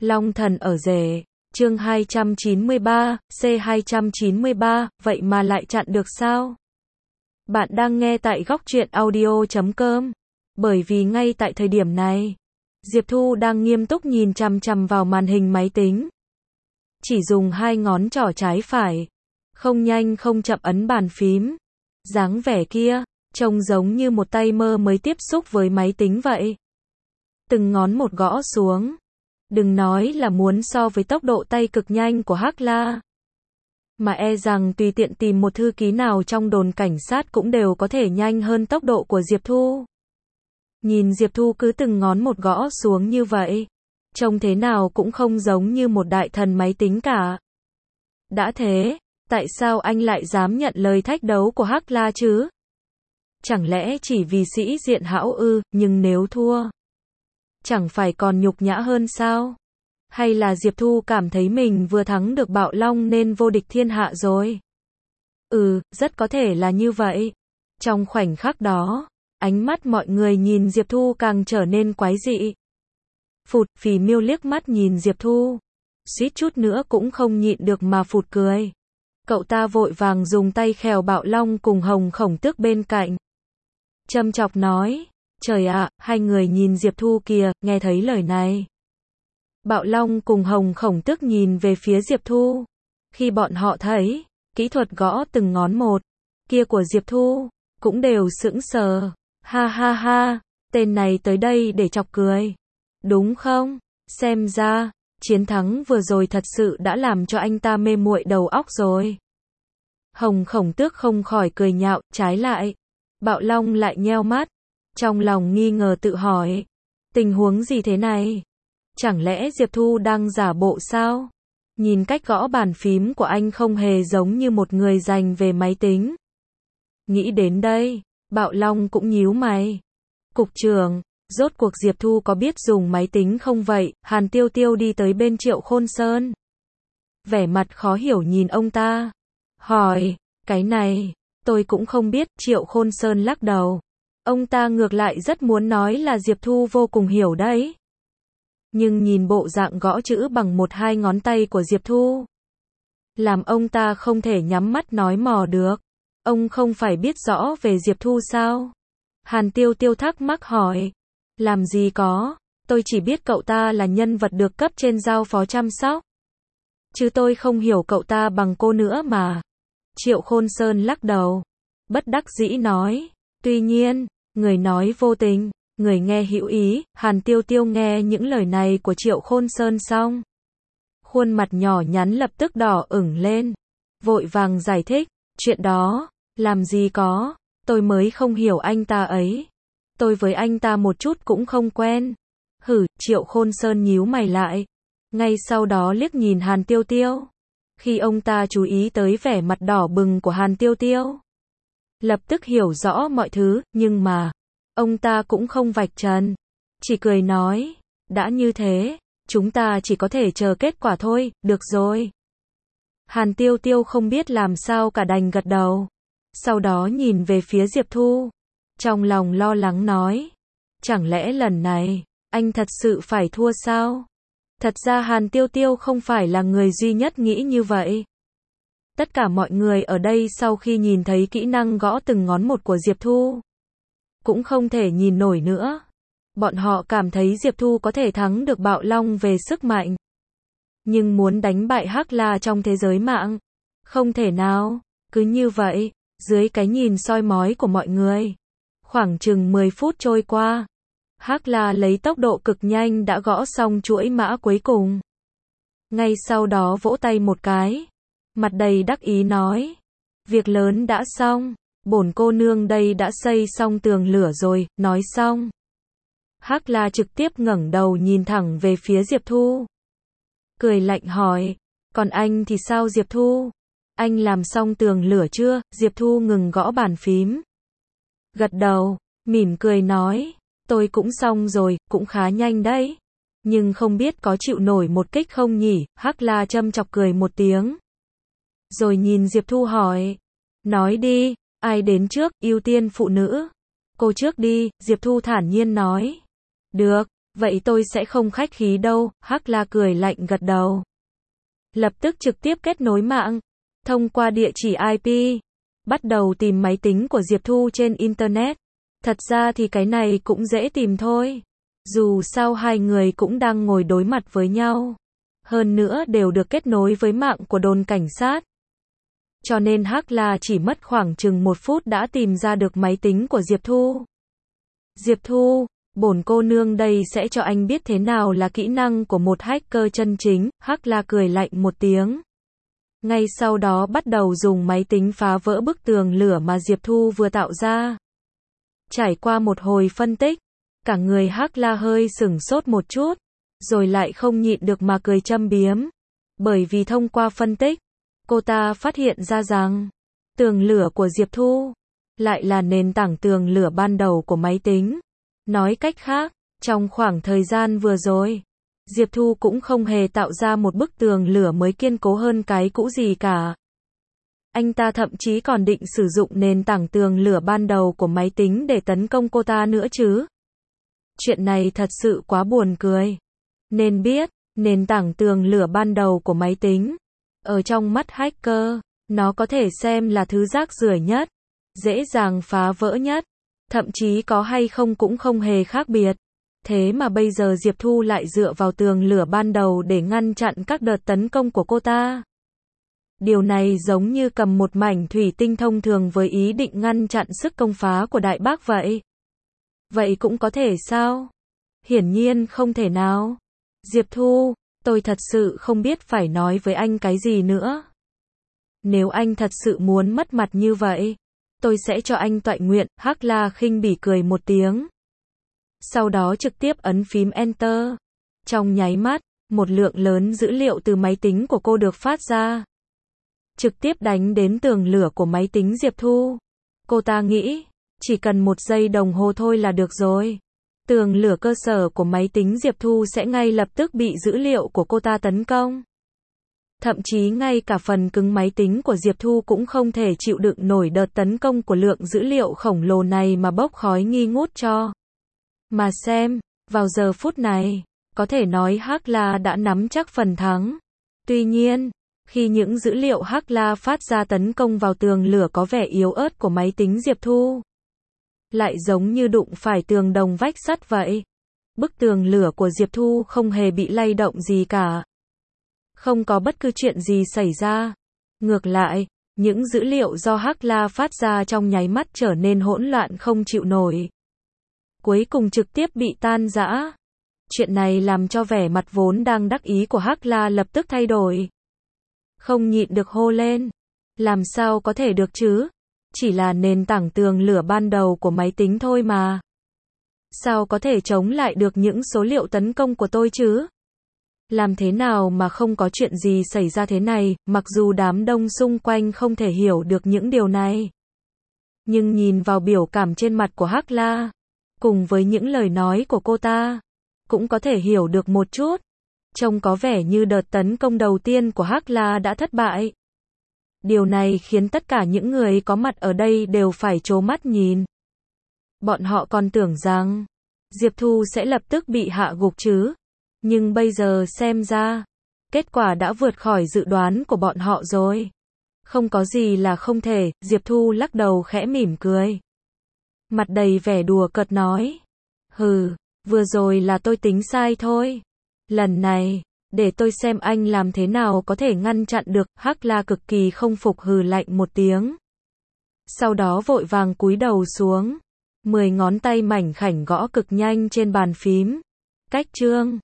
Long thần ở rể, chương 293, C293, vậy mà lại chặn được sao? Bạn đang nghe tại góc truyện audio.com. Bởi vì ngay tại thời điểm này, Diệp Thu đang nghiêm túc nhìn chằm chằm vào màn hình máy tính. Chỉ dùng hai ngón trỏ trái phải, không nhanh không chậm ấn bàn phím. Dáng vẻ kia, trông giống như một tay mơ mới tiếp xúc với máy tính vậy. Từng ngón một gõ xuống. Đừng nói là muốn so với tốc độ tay cực nhanh của Hắc La, mà e rằng tùy tiện tìm một thư ký nào trong đồn cảnh sát cũng đều có thể nhanh hơn tốc độ của Diệp Thu. Nhìn Diệp Thu cứ từng ngón một gõ xuống như vậy, trông thế nào cũng không giống như một đại thần máy tính cả. Đã thế, tại sao anh lại dám nhận lời thách đấu của Hắc La chứ? Chẳng lẽ chỉ vì sĩ diện hão ư, nhưng nếu thua, chẳng phải còn nhục nhã hơn sao? Hay là Diệp Thu cảm thấy mình vừa thắng được Bạo Long nên vô địch thiên hạ rồi? Rất có thể là như vậy. Trong khoảnh khắc đó, ánh mắt mọi người nhìn Diệp Thu càng trở nên quái dị. Phụt, Phì Miêu liếc mắt nhìn Diệp Thu, suýt chút nữa cũng không nhịn được mà phụt cười. Cậu ta vội vàng dùng tay khèo Bạo Long cùng Hồng Khổng Tước bên cạnh. Châm chọc nói, trời ạ, hai người nhìn Diệp Thu kìa, nghe thấy lời này. Bạo Long cùng Hồng Khổng Tước nhìn về phía Diệp Thu. Khi bọn họ thấy kỹ thuật gõ từng ngón một kia của Diệp Thu, cũng đều sững sờ. Ha ha ha, tên này tới đây để chọc cười, đúng không? Xem ra, chiến thắng vừa rồi thật sự đã làm cho anh ta mê muội đầu óc rồi. Hồng Khổng Tước không khỏi cười nhạo, trái lại, Bạo Long lại nheo mắt, trong lòng nghi ngờ tự hỏi, tình huống gì thế này? Chẳng lẽ Diệp Thu đang giả bộ sao? Nhìn cách gõ bàn phím của anh không hề giống như một người dành về máy tính. Nghĩ đến đây, Bạo Long cũng nhíu mày. Cục trưởng, rốt cuộc Diệp Thu có biết dùng máy tính không vậy? Hàn Tiêu Tiêu đi tới bên Triệu Khôn Sơn, vẻ mặt khó hiểu nhìn ông ta, hỏi, cái này, tôi cũng không biết. Triệu Khôn Sơn lắc đầu. Ông ta ngược lại rất muốn nói là Diệp Thu vô cùng hiểu đấy. Nhưng nhìn bộ dạng gõ chữ bằng một hai ngón tay của Diệp Thu, làm ông ta không thể nhắm mắt nói mò được. Ông không phải biết rõ về Diệp Thu sao? Hàn Tiêu Tiêu thắc mắc hỏi. Làm gì có, tôi chỉ biết cậu ta là nhân vật được cấp trên giao phó chăm sóc, chứ tôi không hiểu cậu ta bằng cô nữa mà. Triệu Khôn Sơn lắc đầu, bất đắc dĩ nói. Tuy nhiên, người nói vô tình, người nghe hữu ý. Hàn Tiêu Tiêu nghe những lời này của Triệu Khôn Sơn xong, khuôn mặt nhỏ nhắn lập tức đỏ ửng lên, vội vàng giải thích, chuyện đó, làm gì có, tôi mới không hiểu anh ta ấy. Tôi với anh ta một chút cũng không quen. Triệu Khôn Sơn nhíu mày lại, ngay sau đó liếc nhìn Hàn Tiêu Tiêu. Khi ông ta chú ý tới vẻ mặt đỏ bừng của Hàn Tiêu Tiêu, lập tức hiểu rõ mọi thứ, nhưng mà ông ta cũng không vạch trần, chỉ cười nói, đã như thế, chúng ta chỉ có thể chờ kết quả thôi, được rồi. Hàn Tiêu Tiêu không biết làm sao cả đành gật đầu, sau đó nhìn về phía Diệp Thu, trong lòng lo lắng nói, chẳng lẽ lần này, anh thật sự phải thua sao? Thật ra Hàn Tiêu Tiêu không phải là người duy nhất nghĩ như vậy. Tất cả mọi người ở đây sau khi nhìn thấy kỹ năng gõ từng ngón một của Diệp Thu, cũng không thể nhìn nổi nữa. Bọn họ cảm thấy Diệp Thu có thể thắng được Bạo Long về sức mạnh, nhưng muốn đánh bại Hắc La trong thế giới mạng, không thể nào. Cứ như vậy, dưới cái nhìn soi mói của mọi người, khoảng chừng 10 phút trôi qua, Hắc La lấy tốc độ cực nhanh đã gõ xong chuỗi mã cuối cùng. Ngay sau đó vỗ tay một cái, mặt đầy đắc ý nói, việc lớn đã xong, bổn cô nương đây đã xây xong tường lửa rồi. Nói xong, Hắc La trực tiếp ngẩng đầu nhìn thẳng về phía Diệp Thu, cười lạnh hỏi, còn anh thì sao Diệp Thu? Anh làm xong tường lửa chưa? Diệp Thu ngừng gõ bàn phím, gật đầu, mỉm cười nói, tôi cũng xong rồi, cũng khá nhanh đấy. Nhưng không biết có chịu nổi một kích không nhỉ? Hắc La châm chọc cười một tiếng, rồi nhìn Diệp Thu hỏi, nói đi, ai đến trước, ưu tiên phụ nữ. Cô trước đi, Diệp Thu thản nhiên nói. Được, Vậy tôi sẽ không khách khí đâu, Hắc La cười lạnh gật đầu. Lập tức trực tiếp kết nối mạng, thông qua địa chỉ IP, bắt đầu tìm máy tính của Diệp Thu trên Internet. Thật ra thì cái này cũng dễ tìm thôi. Dù sao hai người cũng đang ngồi đối mặt với nhau. Hơn nữa đều được kết nối với mạng của đồn cảnh sát. Cho nên Hắc La chỉ mất khoảng chừng 1 phút đã tìm ra được máy tính của Diệp Thu. Diệp Thu, bổn cô nương đây sẽ cho anh biết thế nào là kỹ năng của một hacker chân chính, Hắc La cười lạnh một tiếng. Ngay sau đó bắt đầu dùng máy tính phá vỡ bức tường lửa mà Diệp Thu vừa tạo ra. Trải qua một hồi phân tích, cả người Hắc La hơi sửng sốt một chút, rồi lại không nhịn được mà cười châm biếm. Bởi vì thông qua phân tích, cô ta phát hiện ra rằng, tường lửa của Diệp Thu lại là nền tảng tường lửa ban đầu của máy tính. Nói cách khác, trong khoảng thời gian vừa rồi, Diệp Thu cũng không hề tạo ra một bức tường lửa mới kiên cố hơn cái cũ gì cả. Anh ta thậm chí còn định sử dụng nền tảng tường lửa ban đầu của máy tính để tấn công cô ta nữa chứ. Chuyện này thật sự quá buồn cười. Nên biết, nền tảng tường lửa ban đầu của máy tính, ở trong mắt hacker, nó có thể xem là thứ rác rưởi nhất, dễ dàng phá vỡ nhất, thậm chí có hay không cũng không hề khác biệt. Thế mà bây giờ Diệp Thu lại dựa vào tường lửa ban đầu để ngăn chặn các đợt tấn công của cô ta. Điều này giống như cầm một mảnh thủy tinh thông thường với ý định ngăn chặn sức công phá của đại bác vậy. Vậy cũng có thể sao? Hiển nhiên không thể nào. Diệp Thu, tôi thật sự không biết phải nói với anh cái gì nữa. Nếu anh thật sự muốn mất mặt như vậy, tôi sẽ cho anh toại nguyện, Hắc La khinh bỉ cười một tiếng. Sau đó trực tiếp ấn phím Enter. Trong nháy mắt, một lượng lớn dữ liệu từ máy tính của cô được phát ra. Trực tiếp đánh đến tường lửa của máy tính Diệp Thu. Cô ta nghĩ, chỉ cần 1 giây đồng hồ thôi là được rồi. Tường lửa cơ sở của máy tính Diệp Thu sẽ ngay lập tức bị dữ liệu của cô ta tấn công. Thậm chí ngay cả phần cứng máy tính của Diệp Thu cũng không thể chịu đựng nổi đợt tấn công của lượng dữ liệu khổng lồ này mà bốc khói nghi ngút cho. Mà xem, vào giờ phút này, có thể nói Hắc La đã nắm chắc phần thắng. Tuy nhiên, khi những dữ liệu Hắc La phát ra tấn công vào tường lửa có vẻ yếu ớt của máy tính Diệp Thu, lại giống như đụng phải tường đồng vách sắt vậy. Bức tường lửa của Diệp Thu không hề bị lay động gì cả. Không có bất cứ chuyện gì xảy ra. Ngược lại, những dữ liệu do Hắc La phát ra trong nháy mắt trở nên hỗn loạn không chịu nổi. Cuối cùng trực tiếp bị tan rã. Chuyện này làm cho vẻ mặt vốn đang đắc ý của Hắc La lập tức thay đổi. Không nhịn được hô lên. Làm sao có thể được chứ? Chỉ là nền tảng tường lửa ban đầu của máy tính thôi mà. Sao có thể chống lại được những số liệu tấn công của tôi chứ? Làm thế nào mà không có chuyện gì xảy ra thế này, mặc dù đám đông xung quanh không thể hiểu được những điều này. Nhưng nhìn vào biểu cảm trên mặt của Hắc La, cùng với những lời nói của cô ta, cũng có thể hiểu được một chút. Trông có vẻ như đợt tấn công đầu tiên của Hắc La đã thất bại. Điều này khiến tất cả những người có mặt ở đây đều phải trố mắt nhìn. Bọn họ còn tưởng rằng Diệp Thu sẽ lập tức bị hạ gục chứ. Nhưng bây giờ xem ra, kết quả đã vượt khỏi dự đoán của bọn họ rồi. Không có gì là không thể, Diệp Thu lắc đầu khẽ mỉm cười. Mặt đầy vẻ đùa cợt nói. Hừ, vừa rồi là tôi tính sai thôi. Lần này, để tôi xem anh làm thế nào có thể ngăn chặn được, Hắc La cực kỳ không phục hừ lạnh một tiếng. Sau đó vội vàng cúi đầu xuống. 10 ngón tay mảnh khảnh gõ cực nhanh trên bàn phím. Cách chương.